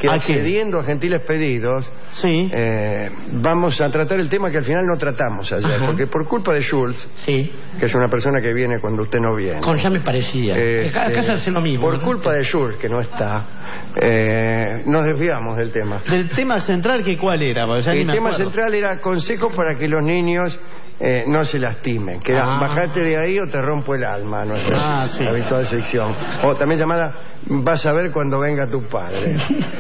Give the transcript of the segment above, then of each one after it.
que accediendo a gentiles pedidos, vamos a tratar el tema que al final no tratamos ayer, porque por culpa de Schultz, que es una persona que viene cuando usted no viene. Ya me parecía. Acá se hace lo mismo. Por culpa de Schultz, que no está, nos desviamos del tema. ¿Del tema central que cuál era? El tema central era consejos para que los niños no se lastimen. Que bajate de ahí o te rompo el alma, nuestra habitual sección. O también llamada vas a ver cuando venga tu padre.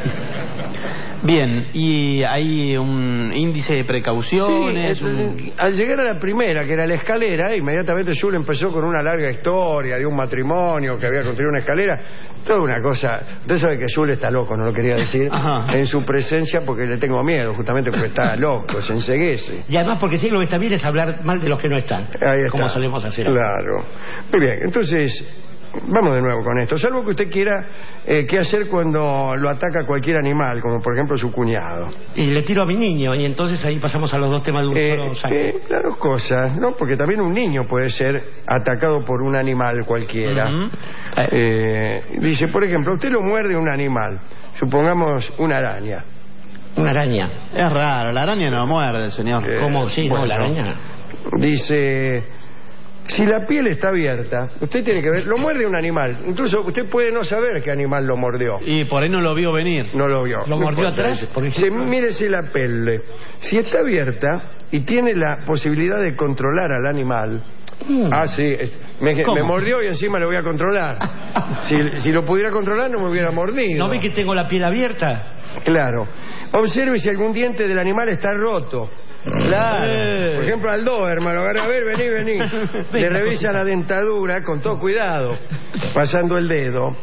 Bien, ¿y hay un índice de precauciones? Al llegar a la primera, que era la escalera, inmediatamente Jules empezó con una larga historia de un matrimonio que había construido una escalera. Toda una cosa. Usted sabe que Jules está loco, no lo quería decir en su presencia porque le tengo miedo, justamente porque está loco, se enceguece. Y además porque sí, lo que está bien es hablar mal de los que no están, como solemos hacer. Claro. Muy bien, entonces vamos de nuevo con esto. Salvo que usted quiera qué hacer cuando lo ataca cualquier animal, como por ejemplo su cuñado. Y le tiro a mi niño, y entonces ahí pasamos a los dos temas de un solo. Las dos cosas, ¿no? Porque también un niño puede ser atacado por un animal cualquiera. Dice, por ejemplo, usted lo muerde un animal, supongamos una araña. Una araña. Es raro, la araña no muerde, señor. ¿Cómo? Sí, bueno, no, la araña. Dice, si la piel está abierta, usted tiene que ver, lo muerde un animal. Incluso usted puede no saber qué animal lo mordió. Y por ahí no lo vio venir. No lo vio. ¿Lo mordió atrás? Mírese la piel. Si está abierta y tiene la posibilidad de controlar al animal. Me mordió y encima lo voy a controlar. Si lo pudiera controlar no me hubiera mordido. ¿No ve que tengo la piel abierta? Claro. Observe si algún diente del animal está roto. Claro. Por ejemplo, al Doberman, lo agarra, a ver, vení. Le revisa la dentadura con todo cuidado, pasando el dedo,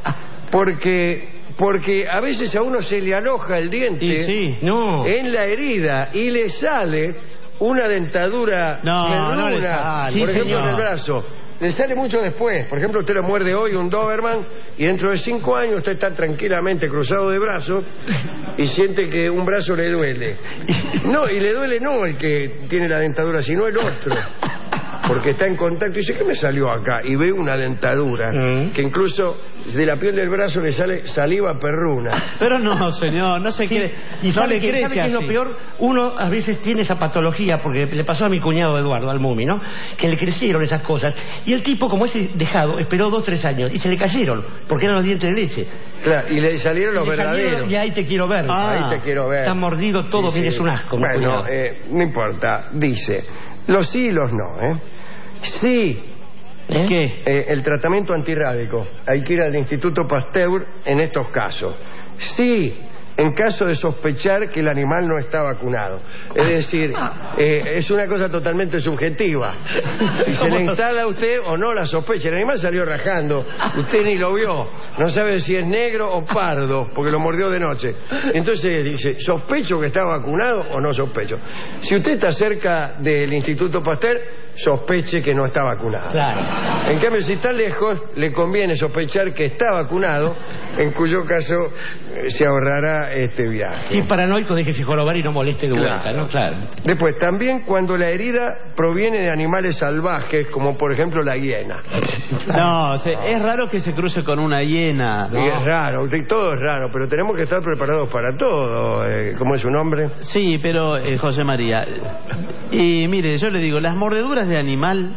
porque a veces a uno se le aloja el diente en la herida y le sale una dentadura no le sale. Por ejemplo, en el brazo. Le sale mucho después. Por ejemplo, usted lo muerde hoy un Doberman y dentro de 5 años usted está tranquilamente cruzado de brazos y siente que un brazo le duele. No, y le duele no el que tiene la dentadura, sino el otro. Porque está en contacto y dice, ¿qué me salió acá? Y ve una dentadura que incluso de la piel del brazo le sale saliva perruna. Pero no, señor, no se cree. Y no sabe le crece así. ¿Qué es lo peor? Uno a veces tiene esa patología, porque le pasó a mi cuñado Eduardo, al Mumi, ¿no? Que le crecieron esas cosas. Y el tipo, como ese dejado, esperó 2 o 3 años y se le cayeron, porque eran los dientes de leche. Claro, y le salieron los verdaderos. Y ahí te quiero ver. Ahí te quiero ver. Está mordido todo, mire, es un asco. Bueno, no importa. Dice, los sí y los no, Sí. ¿Qué? El tratamiento antirrábico. Hay que ir al Instituto Pasteur en estos casos. Sí, en caso de sospechar que el animal no está vacunado. Es decir, es una cosa totalmente subjetiva. Si se le instala a usted o no la sospecha. El animal salió rajando, usted ni lo vio. No sabe si es negro o pardo, porque lo mordió de noche. Entonces dice, ¿sospecho que está vacunado o no sospecho? Si usted está cerca del Instituto Pasteur, sospeche que no está vacunado. Claro. En cambio, si está lejos, le conviene sospechar que está vacunado, en cuyo caso se ahorrará este viaje. Si es paranoico, déjese jorobar y no moleste de vuelta, ¿no? Claro. Después, también cuando la herida proviene de animales salvajes, como por ejemplo la hiena. No, es raro que se cruce con una hiena. ¿No? Y es raro, todo es raro, pero tenemos que estar preparados para todo. ¿Cómo es su nombre? Sí, pero José María. Y mire, yo le digo, las mordeduras de animal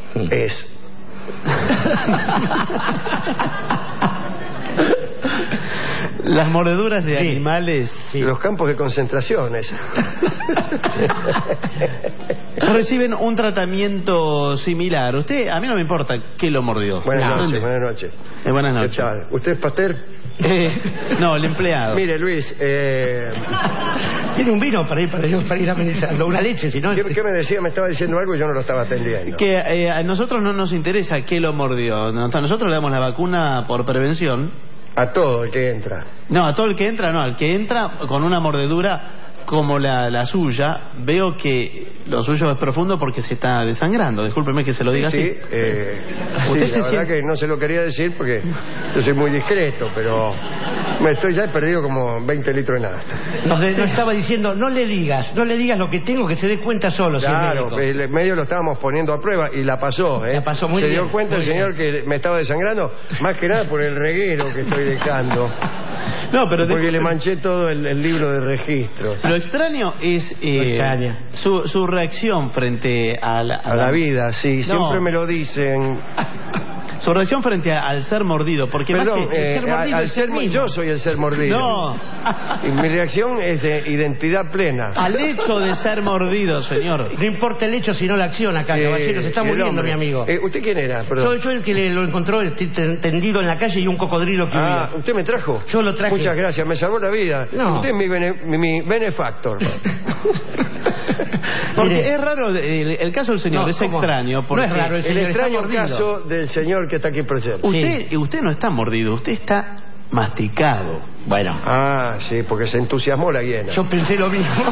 las mordeduras de animales los campos de concentraciones reciben un tratamiento similar. Usted, a mí no me importa qué lo mordió. Buenas noches. Buenas noches. ¿Qué tal? ¿Usted es Pasteur? No, el empleado. Mire, Luis, tiene un vino para ir amenizando, una leche, si no. ¿Qué me decía? Me estaba diciendo algo y yo no lo estaba atendiendo. Que a nosotros no nos interesa qué lo mordió. Nosotros le damos la vacuna por prevención. A todo el que entra. No, a todo el que entra no. Al que entra con una mordedura como la suya, veo que lo suyo es profundo porque se está desangrando. Discúlpeme que se lo diga así. La verdad que no se lo quería decir porque yo soy muy discreto, pero Ya he perdido como 20 litros de nada. Nos estaba diciendo, no le digas lo que tengo, que se dé cuenta solo. Claro, si el medio lo estábamos poniendo a prueba y la pasó, ¿eh? La pasó muy Se bien, dio cuenta el muy señor que me estaba desangrando, más que nada por el reguero que estoy dejando. No, pero porque le manché todo el libro de registros. Lo extraño es su reacción frente a la vida, sí, siempre me lo dicen. Su reacción frente al ser mordido, porque perdón, más que al ser yo soy el ser mordido. No. Y mi reacción es de identidad plena. Al hecho de ser mordido, señor. No importa el hecho, sino la acción acá, caballero. Se está muriendo, mi amigo. ¿Usted quién era? Perdón. Soy yo el que lo encontró tendido en la calle y un cocodrilo que huía. ¿Usted me trajo? Yo lo traje. Muchas gracias, me salvó la vida. No. Usted es mi benefactor. Porque Mire, es raro, el caso del señor es extraño. Porque no es raro, el extraño caso del señor que está aquí presente. Usted no está mordido, usted está masticado. Bueno. Sí, porque se entusiasmó la hiena. Yo pensé lo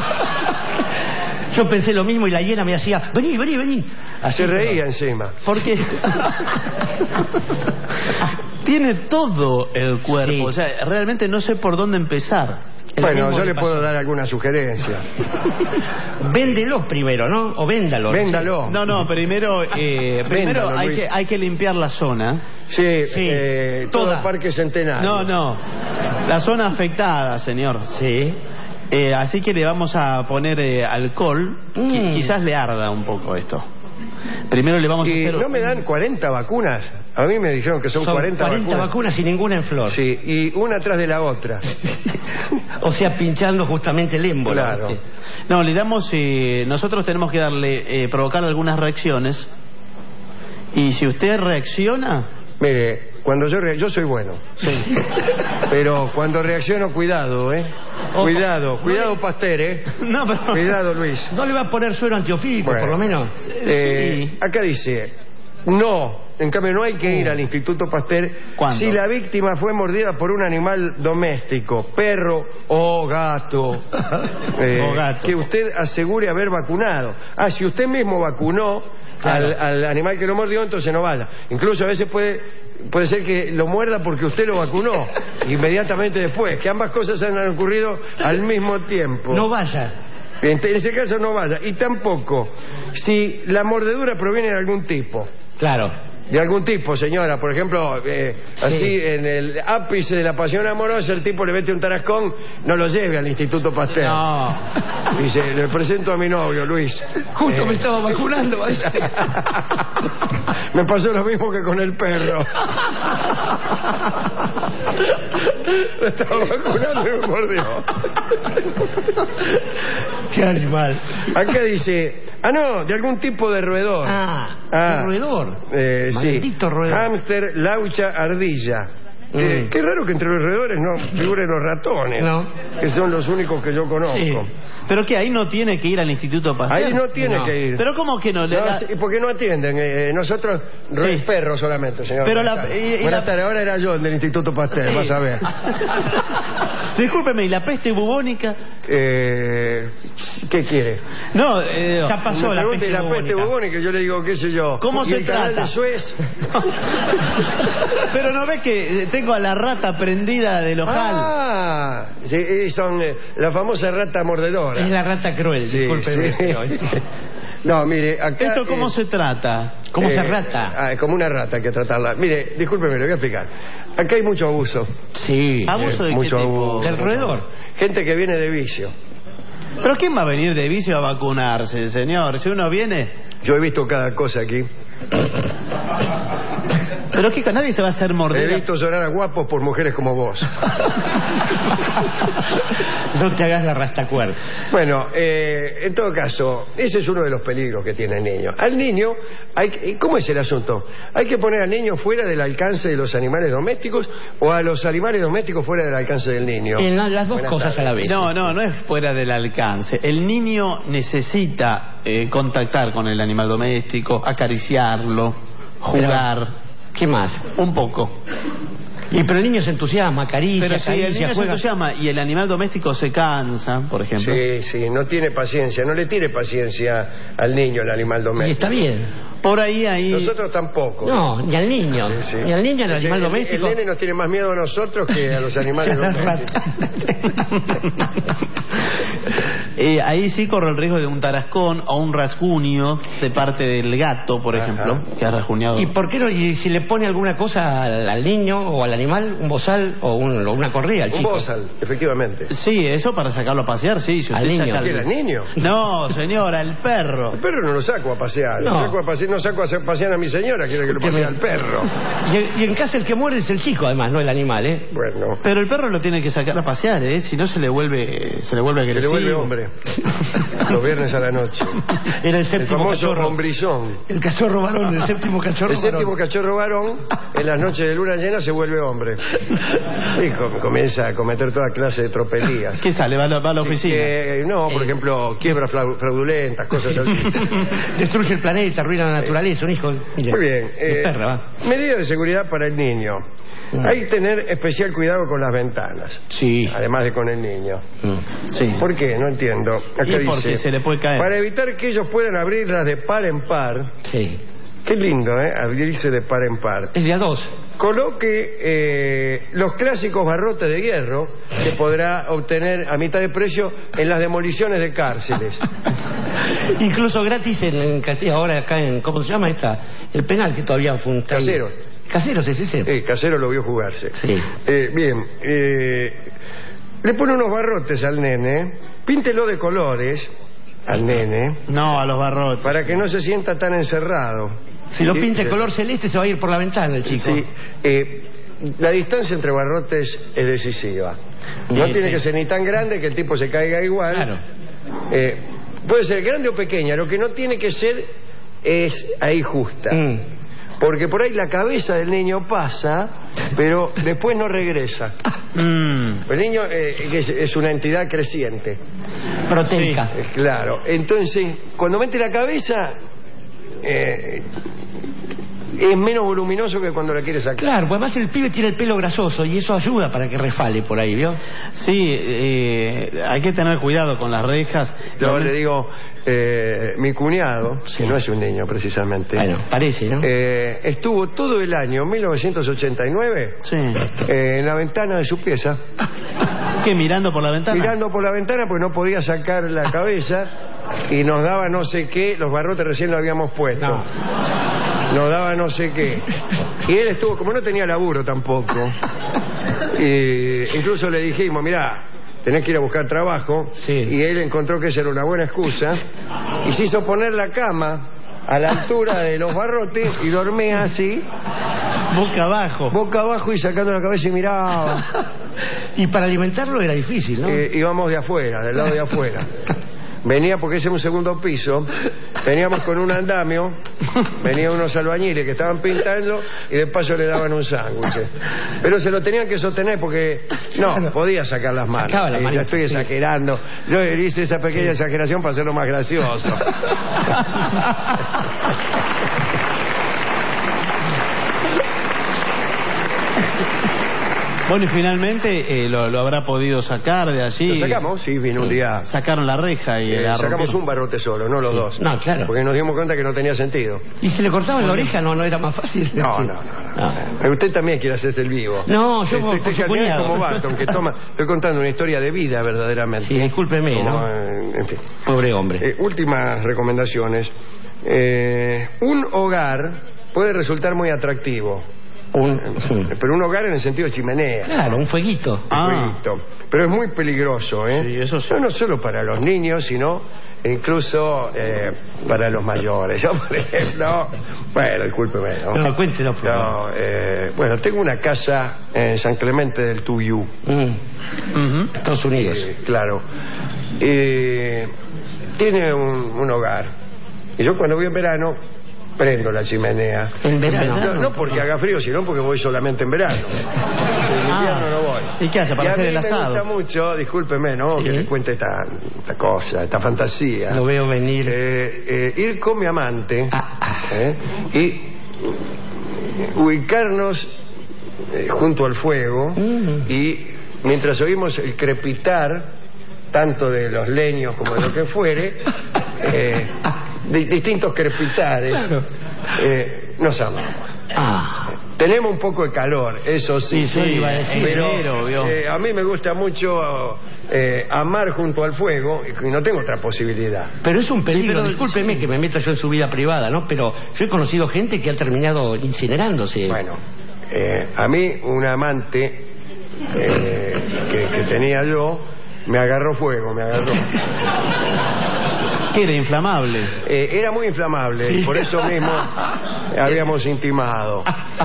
mismo y la hiena me hacía, vení. Así se reía encima. Porque tiene todo el cuerpo. Sí. O sea, realmente no sé por dónde empezar. Bueno, yo le puedo dar alguna sugerencia. Véndelo primero, ¿no? O véndalo. Véndalo. No, primero Véndalo, hay que limpiar la zona. Sí, todo toda. el Parque Centenario. No. La zona afectada, señor. Sí. Así que le vamos a poner alcohol. Quizás le arda un poco esto. Primero le vamos a hacer... ¿No me dan 40 vacunas? A mí me dijeron que son 40 vacunas y ninguna en flor. Sí, y una atrás de la otra. O sea, pinchando justamente el émbolo. Claro. No, le damos... nosotros tenemos que provocar algunas reacciones. Y si usted reacciona... Mire, cuando yo soy bueno. Sí. Pero cuando reacciono, cuidado, ¿eh? Cuidado, Pasteur, ¿eh? No, pero... Cuidado, Luis. ¿No le va a poner suero antiofídico, por lo menos? Sí. Acá dice, en cambio no hay que ir al Instituto Pasteur si la víctima fue mordida por un animal doméstico, perro o gato, que usted asegure haber vacunado. Si usted mismo vacunó al animal que lo mordió, entonces no vaya. Incluso a veces puede ser que lo muerda porque usted lo vacunó inmediatamente después, que ambas cosas han ocurrido al mismo tiempo. No vaya. En ese caso no vaya. Y tampoco si la mordedura proviene de algún tipo. Claro. De algún tipo, señora. Por ejemplo, así en el ápice de la pasión amorosa, el tipo le mete un tarascón, no lo lleve al Instituto Pasteur. No. Dice, le presento a mi novio, Luis. Justo me estaba vacunando. Me pasó lo mismo que con el perro. Me estaba vacunando y me mordió. Qué animal. Acá dice, no, de algún tipo de roedor. ¿Qué roedor? Maldito roedor. Hámster, laucha, ardilla. Qué raro que entre los roedores no figuren los ratones. No. Que son los únicos que yo conozco. Sí. ¿Pero qué? ¿Ahí no tiene que ir al Instituto Pasteur? Ahí no tiene que ir. ¿Pero cómo que no? Porque no atienden. Nosotros, perros solamente, señor. Pero Buenas tardes, ahora era yo el del Instituto Pasteur, vas a ver. Discúlpeme, ¿y la peste bubónica? ¿Qué quiere? No, ya pasó la peste bubónica. Yo le digo, qué sé yo. ¿Cómo se trata? El canal de Suez. Pero no ves que tengo a la rata prendida del ojal. Sí, son la famosa rata mordedora. Es la rata cruel, discúlpeme. No, mire, acá... ¿Esto cómo se trata? ¿Cómo se rata? Como una rata, hay que tratarla. Mire, discúlpeme, le voy a explicar. Acá hay mucho abuso. Sí. ¿Abuso de mucho qué tipo? abuso. ¿Del roedor? Gente que viene de vicio. ¿Pero quién va a venir de vicio a vacunarse, señor? Si uno viene... Yo he visto cada cosa aquí. ¿Pero qué? Nadie se va a hacer morder. He visto llorar a guapos por mujeres como vos. No te hagas la rastacuer. Bueno, en todo caso, ese es uno de los peligros que tiene el niño. Al niño, ¿cómo es el asunto? ¿Hay que poner al niño fuera del alcance de los animales domésticos o a los animales domésticos fuera del alcance del niño? En las dos cosas a la vez. No es fuera del alcance. El niño necesita contactar con el animal doméstico, acariciarlo, jugar. ¿Qué más? Un poco. Y pero el niño se entusiasma, acaricia, Pero si el niño se juega. entusiasma y el animal doméstico se cansa, por ejemplo. Sí, no tiene paciencia. No le tire paciencia al niño, el animal Y doméstico. está bien. Por ahí. Nosotros tampoco. No, ni al niño. Sí. Ni al niño, ni al animal doméstico. El nene nos tiene más miedo a nosotros que a los animales domésticos. Ahí sí corre el riesgo de un tarascón o un rasguño de parte del gato, por ejemplo, que ha rasguñado. ¿Y por qué no? ¿Y si le pone alguna cosa al niño o al animal? ¿Un bozal o una correa al Un chico? bozal, efectivamente. Sí, eso para sacarlo a pasear, sí. Si Al usted niño. saca ¿Qué era, niño? No, señora, el perro. El perro no lo saco a pasear. No. No saco a pasear a mi señora, quiere que lo pasee al perro. Y en casa el que muere es el chico, además, no el animal, ¿eh? Bueno, Pero el perro lo tiene que sacar a pasear, ¿eh? Si no se le vuelve se le agresivo. vuelve hombre. Los viernes a la noche. Era el El séptimo famoso cachorro. hombrizón. El cachorro varón, el séptimo cachorro El séptimo varón. cachorro varón, en las noches de luna llena, se vuelve hombre. Y comienza a cometer toda clase de tropelías. ¿Qué sale? Va a la oficina. No, por ejemplo, quiebras fraudulentas, cosas así. Destruye el planeta, arruina la naturaleza, un hijo. Mire, Muy bien. de perra, va. Medidas de seguridad para el niño. Hay que tener especial cuidado con las ventanas. Sí. Además de con el niño. Sí. ¿Por qué? No entiendo. Acá Y porque dice, se le puede caer. para evitar que ellos puedan abrirlas de par en par. Sí. Qué lindo, ¿eh? Abrirse de par en par. Es de a dos. Coloque los clásicos barrotes de hierro que podrá obtener a mitad de precio en las demoliciones de cárceles. Incluso gratis ahora acá en, ¿cómo se llama esta? El penal que todavía fue un Casero. Casero, sí. Casero lo vio jugarse. Sí. Bien, le pone unos barrotes al nene, píntelo de colores al nene, No, a los barrotes. para que no se sienta tan encerrado. Si lo Sí, pinta de sí. color celeste se va a ir por la ventana el chico. Sí, la distancia entre barrotes es decisiva. No Sí, tiene sí. que ser ni tan grande que el tipo se caiga igual. Claro. Puede ser grande o pequeña, lo que no tiene que ser es ahí justa. Porque por ahí la cabeza del niño pasa, pero después no regresa. El niño es una entidad creciente. Proteica. Claro. Entonces, cuando mete la cabeza, es menos voluminoso que cuando la quiere sacar. Claro, pues además el pibe tiene el pelo grasoso y eso ayuda para que resfale por ahí, ¿vio? Sí, hay que tener cuidado con las rejas. Yo le digo, mi cuñado, Sí. que no es un niño precisamente, Bueno, parece, ¿no? estuvo todo el año 1989 Sí. en la ventana de su pieza, ¿Qué, mirando por la ventana? mirando por la ventana porque no podía sacar la cabeza y nos daba no sé qué, los barrotes recién lo habíamos puesto. Nos daba no sé qué. Y él estuvo, como no tenía laburo tampoco, incluso le dijimos, mirá, tenés que ir a buscar trabajo. Sí. Y él encontró que esa era una buena excusa y se hizo poner la cama a la altura de los barrotes y dormía así, Boca abajo. boca abajo y sacando la cabeza y miraba. Y para alimentarlo era difícil, ¿no? Íbamos de afuera, del lado de afuera. Venía, porque ese es un segundo piso, veníamos con un andamio, venían unos albañiles que estaban pintando y de paso le daban un sándwich. Pero se lo tenían que sostener porque no podía sacar las manos. Sacaba la mano. Ya estoy exagerando. Yo hice esa pequeña exageración para hacerlo más gracioso. Bueno, y finalmente lo habrá podido sacar de allí. Lo sacamos, sí, vino un día. Sacaron la reja y la Sacamos rompieron. un barrote solo, no los dos. No, claro. Porque nos dimos cuenta que no tenía sentido. ¿Y si le cortaban la oreja no era más fácil? No. Pero usted también quiere hacerse el vivo. No, yo por su Usted cuñado. como Barton, que toma. Estoy contando una historia de vida verdaderamente. Sí, discúlpeme, Como, ¿no? en fin. Pobre hombre. Últimas recomendaciones. Un hogar puede resultar muy atractivo. Pero un hogar en el sentido de chimenea. Claro, un fueguito. Un fueguito. Pero es muy peligroso, ¿eh? Sí, eso sí. No solo para los niños, sino incluso para los mayores. Yo, por ejemplo, bueno, discúlpeme, ¿no? No, cuéntelo, por favor. Bueno, tengo una casa en San Clemente del Tuyú. Estados Unidos. Claro. Tiene un hogar. Y yo cuando voy en verano prendo la chimenea. En verano. No porque haga frío, sino porque voy solamente en verano. En invierno no voy. ¿Y qué hace? Para Y a hacer mí el asado. me gusta mucho, discúlpeme, ¿no? Sí. Que le cuente esta cosa, esta fantasía. Lo veo venir. Ir con mi amante y ubicarnos junto al fuego y mientras oímos el crepitar tanto de los leños como de lo que fuere, distintos crepitares, claro. Nos amamos. Tenemos un poco de calor, eso sí, iba a decir, pero a mí me gusta mucho amar junto al fuego y no tengo otra posibilidad. Pero es un peligro, discúlpeme que me meta yo en su vida privada, ¿no? Pero yo he conocido gente que ha terminado incinerándose. Bueno, a mí un amante que tenía yo me agarró fuego, ¿Qué era? ¿Inflamable? Era muy inflamable, sí. Por eso mismo habíamos intimado.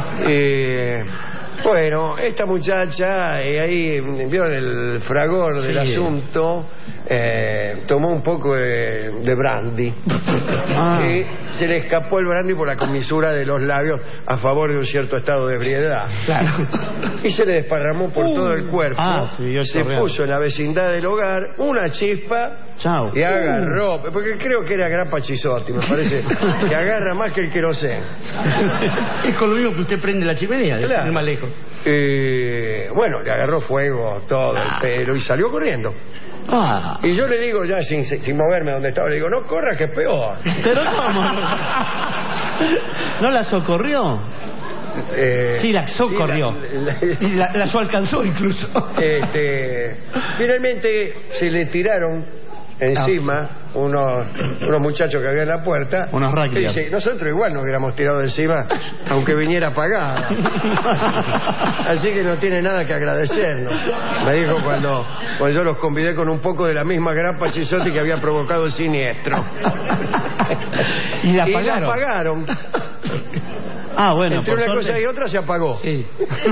Bueno, esta muchacha, ahí vieron el fragor del asunto, tomó un poco de brandy. Y se le escapó el brandy por la comisura de los labios a favor de un cierto estado de ebriedad. Claro. Y se le desparramó por todo el cuerpo. Se puso en la vecindad del hogar una chispa. Chao. Y agarró, porque creo que era grapa Chisotti, me parece, que agarra más que el querosén. Es con lo mismo que usted prende la chimenea, claro. Más lejos. Bueno, le agarró fuego todo el pelo y salió corriendo. Y yo le digo, ya sin moverme donde estaba, le digo, no corra que es peor. ¿Pero cómo? ¿No la socorrió? Sí, la socorrió. La alcanzó incluso. Finalmente se le tiraron encima unos muchachos que había en la puerta. Unos rugbyers. Dice, nosotros igual nos hubiéramos tirado encima aunque viniera apagada. Así que no tiene nada que agradecernos, me dijo cuando yo los convidé con un poco de la misma grapa Chisotti que había provocado el siniestro. Y la apagaron. Bueno, entre una cosa y otra se apagó. Sí.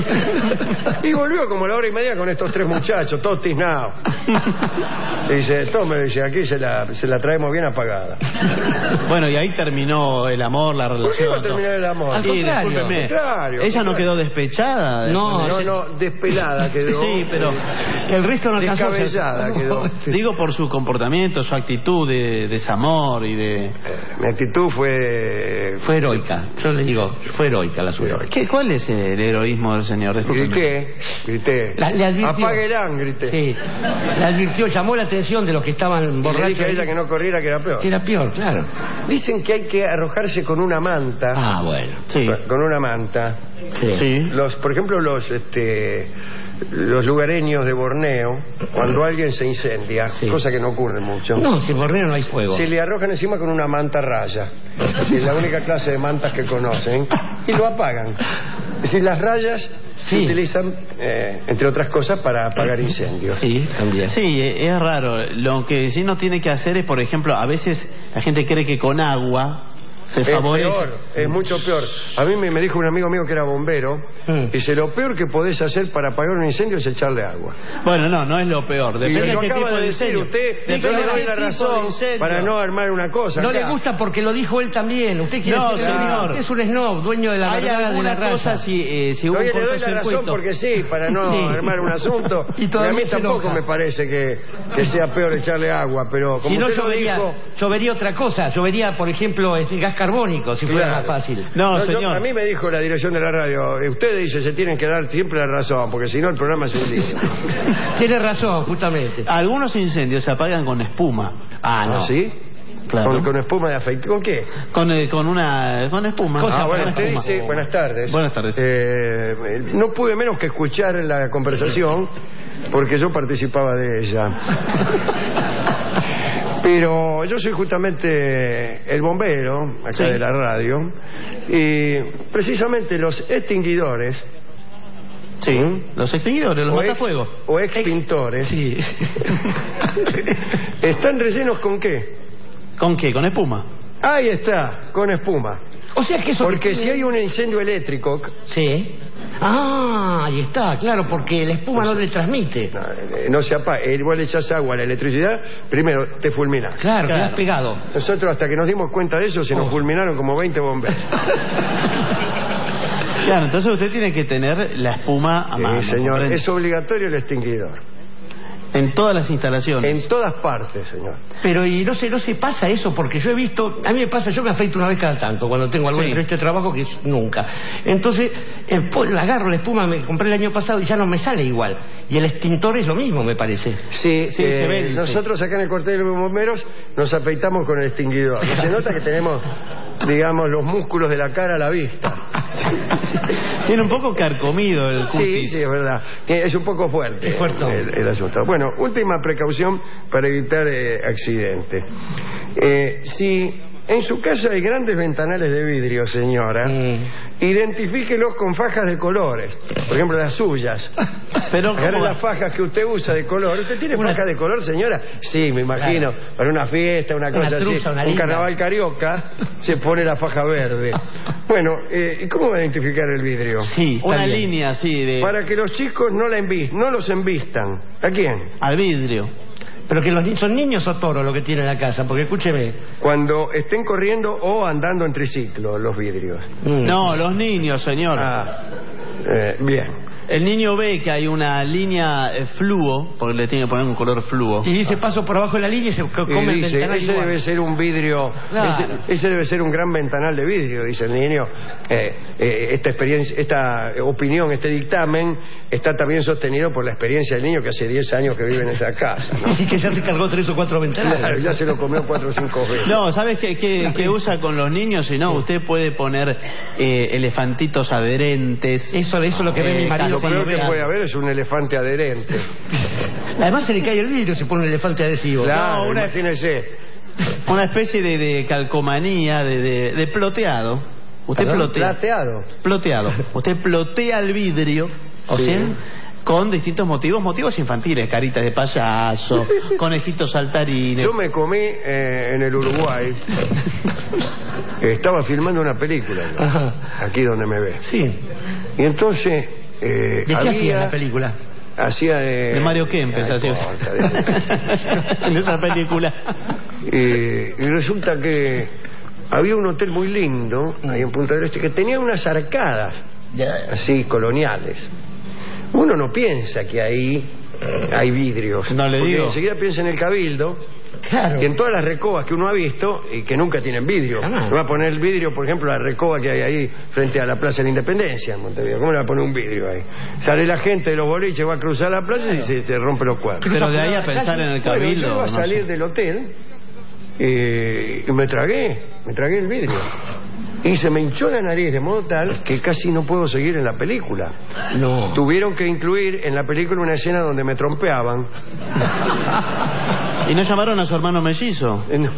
Y volvió como a la hora y media con estos tres muchachos, todos tiznados. Dice, tome, dice, aquí se la traemos bien apagada. Bueno, y ahí terminó el amor, la relación. ¿Por qué va a terminar el amor? Al contrario. Discúlpeme. ¿Ella no quedó despechada? No, despelada quedó. Sí, pero el resto no alcanzó. Descabellada quedó. Digo por su comportamiento, su actitud de desamor y de... Mi actitud fue heroica, yo le digo, fue heroica la suya. ¿Cuál es el heroísmo del señor? Grité. Le advirtió. Apáguela, grité. Sí. Le advirtió, llamó la atención de los que estaban borrachos. Le dije a ella que no corriera, que era peor. Que era peor, claro. Dicen que hay que arrojarse con una manta. Bueno. Sí. Con una manta. Sí. Por ejemplo, los lugareños de Borneo, cuando alguien se incendia, cosa que no ocurre mucho. No, si en Borneo no hay fuego. Se le arrojan encima con una manta raya. Es la única clase de mantas que conocen. Y lo apagan. Es decir, las rayas se utilizan, entre otras cosas, para apagar incendios. Sí, también. Sí, es raro. Lo que sí no tiene que hacer es, por ejemplo, a veces la gente cree que con agua se favorece. Peor, es mucho peor. A mí me dijo un amigo mío que era bombero, dice, lo peor que podés hacer para apagar un incendio es echarle agua. Bueno, no es lo peor. Depende y lo de qué acaba tipo de de decir incendio. usted, yo le doy la razón para no armar una cosa. No acá. le gusta porque lo dijo él también. Usted quiere ser señor. Usted es un snob, dueño de la verdad de la raza. Si hubo Oye, un le doy la razón porque sí, para no armar un asunto. Y a mí tampoco me parece que sea peor echarle agua, pero como si no usted lo dijo... llovería otra cosa. Llovería, por ejemplo, gas carbónico, si fuera más fácil. No, señor. A mí me dijo la dirección de la radio, ustedes dice se tienen que dar siempre la razón, porque si no el programa es un lío. Tiene razón, justamente. Algunos incendios se apagan con espuma. No. ¿Sí? Claro. Con espuma de afeite. ¿Con qué? Con espuma. Bueno, usted dice, buenas tardes. Buenas tardes. No pude menos que escuchar la conversación, porque yo participaba de ella. Pero yo soy justamente el bombero, acá de la radio, y precisamente los extinguidores... Sí, los extinguidores, los matafuegos. O expintores. Sí. ¿Están rellenos con qué? ¿Con qué? ¿Con espuma? Ahí está, con espuma. O sea que eso... Porque si hay un incendio eléctrico... Sí. Ahí está, claro, porque la espuma no le transmite. No se apaga. Igual le echas agua a la electricidad, primero te fulminas. Claro, quedas pegado. Nosotros hasta que nos dimos cuenta de eso, se nos fulminaron como 20 bomberos. Claro, entonces usted tiene que tener la espuma a mano. Sí, señor, es obligatorio el extinguidor. En todas las instalaciones. En todas partes, señor. Pero y no se pasa eso, porque yo he visto, a mí me pasa, yo me afeito una vez cada tanto cuando tengo algún entrevista de trabajo, que es nunca. Entonces, agarro la espuma, me compré el año pasado y ya no me sale igual. Y el extintor es lo mismo, me parece. Sí, Sí, se ve, nosotros acá en el cuartel de los bomberos nos afeitamos con el extinguidor. Se nota que tenemos, digamos, los músculos de la cara a la vista. Tiene un poco carcomido el cutis. Sí, es verdad. Es un poco fuerte Es fuerte. el asunto. Bueno, última precaución para evitar accidentes. Si en su casa hay grandes ventanales de vidrio, señora, identifíquelos con fajas de colores. Por ejemplo, las suyas. Pero Agarre ¿cómo? las fajas que usted usa de color. ¿Usted tiene fajas de color, señora? Sí, me imagino. Claro. Para una fiesta, una cosa truza, una así. Un linda. carnaval carioca, se pone la faja verde. Bueno, ¿y cómo va a identificar el vidrio? Sí, está Una bien. línea así de... Para que los chicos no los embistan. ¿A quién? al vidrio. Pero que son niños o toros lo que tiene la casa, porque escúcheme. Cuando estén corriendo o andando en triciclo los vidrios. No, los niños, señor. Bien. El niño ve que hay una línea fluo, porque le tiene que poner un color fluo. Y dice paso por abajo de la línea y se come Y el dice, ventanal ese igual. debe ser un vidrio, Claro. ese debe ser un gran ventanal de vidrio, dice el niño. Esta experiencia, esta opinión, este dictamen está también sostenido por la experiencia del niño que hace 10 años que vive en esa casa, ¿no? Y que ya se cargó 3 o 4 ventanales. Claro, ya se lo comió 4 o 5 veces. No, ¿sabes qué usa con los niños? Si no, usted puede poner elefantitos adherentes. Eso es lo que ve mi marido Lo cuando peor que ve. puede haber es un elefante adherente. Además se le cae el vidrio, se pone un elefante adhesivo. Claro, una- imagínese. Una especie de calcomanía, de ploteado. Usted ¿Perdón? plotea. Plateado. Ploteado. Usted plotea el vidrio, o Sí. sea, con distintos motivos infantiles, caritas de payaso, conejitos saltarines. Yo me comí en el Uruguay. Estaba filmando una película, ¿no? Ajá. Aquí donde me ve. Sí. Y entonces ¿De qué hacía la película? Hacía De Mario Kempes, no así es. importa, En esa película. y resulta que había un hotel muy lindo ahí en Punta del Este que tenía unas arcadas así coloniales. Uno no piensa que ahí hay vidrios. No le porque digo. enseguida piensa en el Cabildo. Claro. Y en todas las recobas que uno ha visto y que nunca tienen vidrio. Jamás. No va a poner el vidrio, por ejemplo, la recoba que hay ahí frente a la Plaza de la Independencia en Montevideo. ¿Cómo le va a poner un vidrio ahí? Sale la gente de los boliches, va a cruzar la plaza y se rompe los cuernos. Pero de ahí a pensar en el Bueno, cabildo. yo iba a no salir sé. del hotel y me tragué el vidrio. Y se me hinchó la nariz de modo tal que casi no puedo seguir en la película. No. Tuvieron que incluir en la película una escena donde me trompeaban. ¿Y no llamaron a su hermano mellizo? No.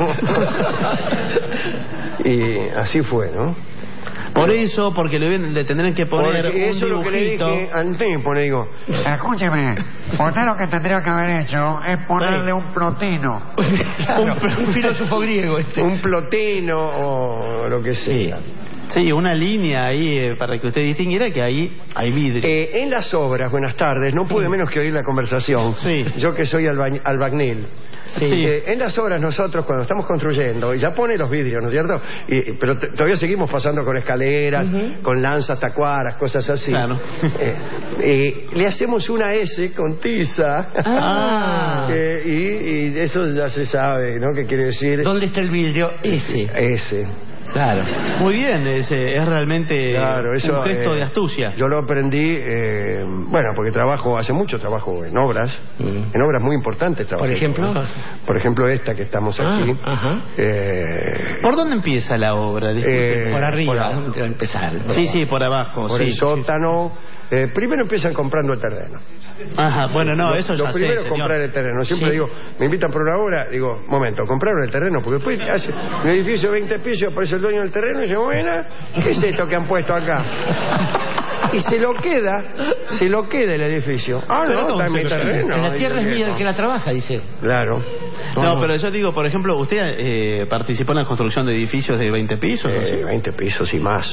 Y así fue, ¿no? Por eso, porque le tendrán que poner Porque un eso es lo que le dibujito. dije al tipo, le digo, Escúcheme, usted lo que tendría que haber hecho es ponerle un plotino. un filósofo griego este. un plotino o lo que sea. Sí, una línea ahí para que usted distinguiera que ahí hay vidrio. En las obras, buenas tardes, no pude menos que oír la conversación. Sí. Yo que soy albañil. Sí. En las obras nosotros cuando estamos construyendo, y ya pone los vidrios, ¿no es cierto? Pero todavía seguimos pasando con escaleras, con lanzas, tacuaras, cosas así. Claro. Le hacemos una S con tiza. Ah. Y eso ya se sabe, ¿no? ¿Qué quiere decir? ¿Dónde está el vidrio? Ese. S. Claro. Muy bien, es realmente Claro, eso, un gesto de astucia. Yo lo aprendí, bueno, porque hace mucho trabajo en obras muy importantes. Por ejemplo. Por ejemplo, esta que estamos aquí. Ajá. ¿Por dónde empieza la obra? Disculpe. Por arriba, por abajo. vamos a empezar. Sí, por abajo. Por sí. el sótano. Primero empiezan comprando el terreno. Ajá, bueno, no, eso Lo ya sé, primero es señor. comprar el terreno. Siempre digo, me invitan por una hora, digo, momento, compraron el terreno, porque después hace un edificio de 20 pisos, aparece el dueño del terreno y dice, bueno, ¿qué es esto que han puesto acá? Y se lo queda el edificio. Ah, Pero no, está en mi ¿cómo se lo queda? terreno. la dice tierra es el mía viejo. del que la trabaja, dice. Claro. No, pero yo digo, por ejemplo, ¿usted participó en la construcción de edificios de 20 pisos? ¿no? 20 pisos y más.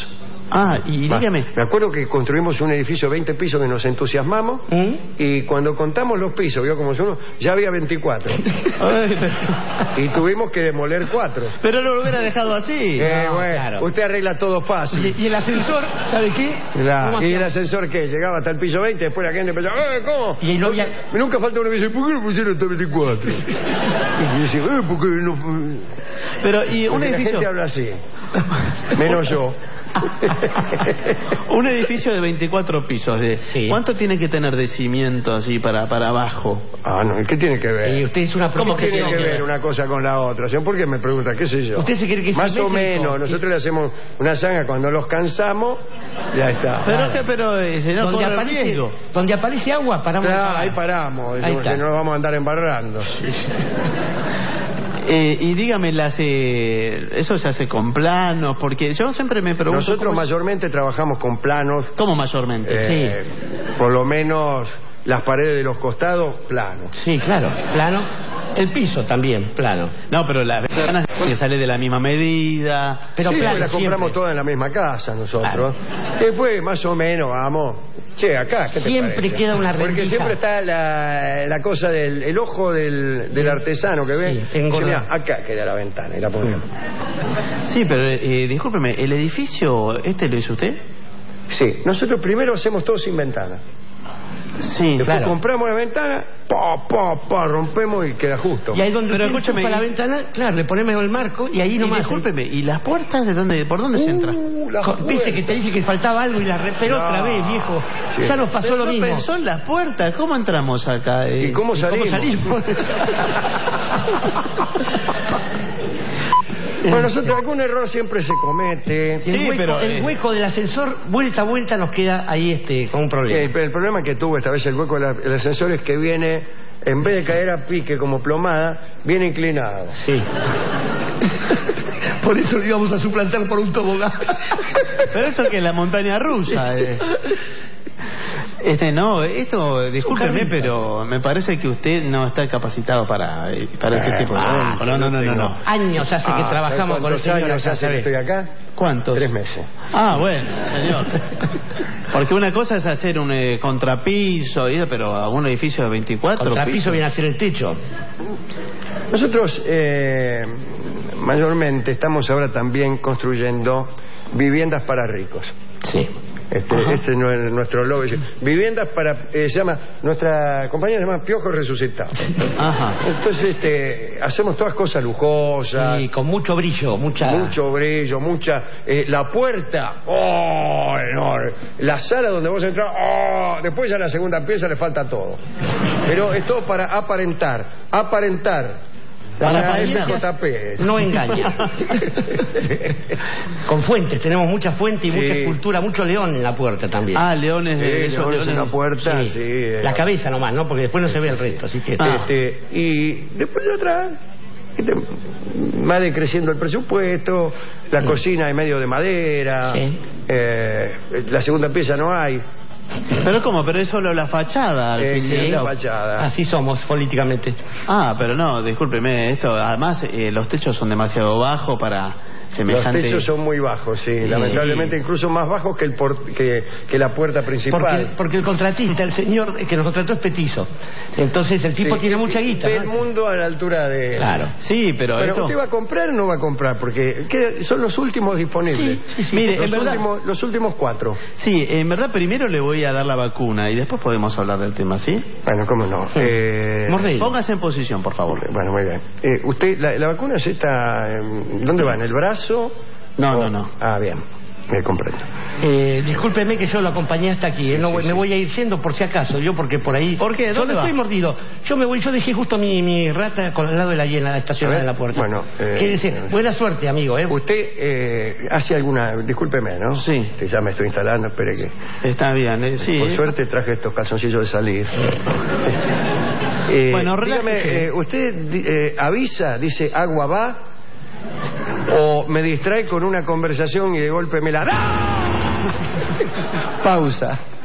Ah, y dígame. Me acuerdo que construimos un edificio de 20 pisos que nos entusiasmamos y cuando contamos los pisos, vio como son, ya había 24. Y tuvimos que demoler 4. Pero no lo hubiera dejado así. Bueno, claro. usted arregla todo fácil. Y el ascensor, ¿sabe qué? Claro. ¿Y el ascensor qué? Llegaba hasta el piso 20, después la gente empezó, ¿cómo? Y no había... Nunca falta uno que dice, ¿por qué lo pusieron hasta 24? Y dice, ¿por qué no...? Pero, y un Porque edificio... la gente habla así, menos yo. Un edificio de 24 pisos. Sí. ¿Cuánto tiene que tener de cimiento así para abajo? Ah, no, ¿qué tiene que ver? Y usted es una ¿Cómo propuesta que tiene que ver una cosa con la otra? O sea, ¿por qué me pregunta? ¿Qué sé yo? ¿Usted se quiere que sea más o métrico? menos, nosotros le hacemos una zanja cuando los cansamos, ya está. Pero señor, donde corre aparece, riesgo. donde aparece agua, paramos. Claro, ahí paramos, Ahí decimos está. que no nos vamos a andar embarrando. Y dígame, ¿eso se hace con planos? Porque yo siempre me pregunto... Nosotros ¿cómo es? mayormente trabajamos con planos, ¿Cómo mayormente? por lo menos las paredes de los costados, planos. Sí, claro, plano. El piso también, plano. No, pero las ventanas que sale de la misma medida. Pero sí, plano las compramos siempre. todas en la misma casa nosotros. Después, más o menos, vamos. Che, acá, ¿qué te Siempre parece? queda una Porque rendija. siempre está la cosa del el ojo del artesano que ve. Sí, engorda. Mirá, acá queda la ventana y la ponemos. Sí, pero discúlpeme, ¿el edificio lo hizo usted? Sí, nosotros primero hacemos todo sin ventana. Sí, Después compramos la ventana, rompemos y queda justo. Y ahí donde Pero usted escúcheme, enchufa la ventana, claro, le ponemos el marco y ahí Y nomás. discúlpeme, ¿y las puertas por dónde se entra? Viste que te dije que faltaba algo y pero No. otra vez, viejo. Sí. Ya nos pasó Pero lo no mismo. pensó en las puertas, ¿cómo entramos acá? ¿Y cómo salimos? Bueno, nosotros algún error siempre se comete. Sí, el hueco, pero, el hueco del ascensor, vuelta a vuelta, nos queda ahí con un problema. El problema que tuvo esta vez el hueco del ascensor es que viene, en vez de caer a pique como plomada, viene inclinado. Sí. Por eso lo íbamos a suplantar por un tobogán. Pero eso que es la montaña rusa. Discúlpeme, pero me parece que usted no está capacitado para este tipo de... No. Años hace que trabajamos con el ¿Cuántos señor años acá, hace que ¿sabe? estoy acá? ¿Cuántos? 3 meses. Ah, bueno, señor. Porque una cosa es hacer un contrapiso, pero a un edificio de 24 Contrapiso pisos. viene a ser el techo. Nosotros mayormente estamos ahora también construyendo viviendas para ricos. Sí. Ese es nuestro logo. Viviendas para... nuestra compañía se llama Piojo Resucitado. Ajá. Entonces hacemos todas cosas lujosas. Sí, con mucho brillo, Mucho brillo, mucha... la puerta, enorme. La sala donde vos entras, después ya la segunda pieza le falta todo. Pero es todo para aparentar. Para FJP. no engaña. Con fuentes, tenemos mucha fuente y mucha escultura, mucho león en la puerta también. Ah, leones de esos leones en la puerta, Sí. sí. La cabeza nomás, ¿no? Porque después no se ve el resto, así que... Y después de atrás va decreciendo el presupuesto, la cocina es medio de madera, Sí. La segunda pieza no hay. Pero ¿cómo? Pero es solo la fachada. Al fin y al La cabo. fachada. Así somos políticamente. Ah, pero no, discúlpeme, esto además los techos son demasiado bajos para semejante... Los techos son muy bajos, sí, lamentablemente incluso más bajos que la puerta principal. Porque el contratista, el señor que nos contrató es petizo. Entonces el tipo tiene mucha guita. Ve ¿no? el mundo a la altura de... Claro. Sí, pero Bueno, esto... ¿usted va a comprar o no va a comprar? Porque son los últimos disponibles. Sí. Mire, Los en verdad... los últimos 4. Sí, en verdad primero le voy a dar la vacuna y después podemos hablar del tema, ¿sí? Bueno, cómo no. Morrell. Póngase en posición, por favor. Bueno, muy bien. ¿Usted, la vacuna es esta, dónde va? ¿En el brazo? No. Ah, bien. Me comprendo. Discúlpeme que yo lo acompañé hasta aquí. Me voy a ir yendo por si acaso. Yo porque por ahí... ¿Por qué? Yo ¿Dónde no va? estoy mordido. Yo dejé justo mi rata al lado de la hiena estacionada en la puerta. Bueno, Quédese. Buena suerte, amigo. Usted hace alguna... Discúlpeme, ¿no? Sí. Que ya me estoy instalando, espere que... Está bien, sí. Por suerte traje estos calzoncillos de salir. Bueno, dígame, relájese. ¿usted avisa, dice agua va? ¿O me distrae con una conversación y de golpe me la da? Pausa.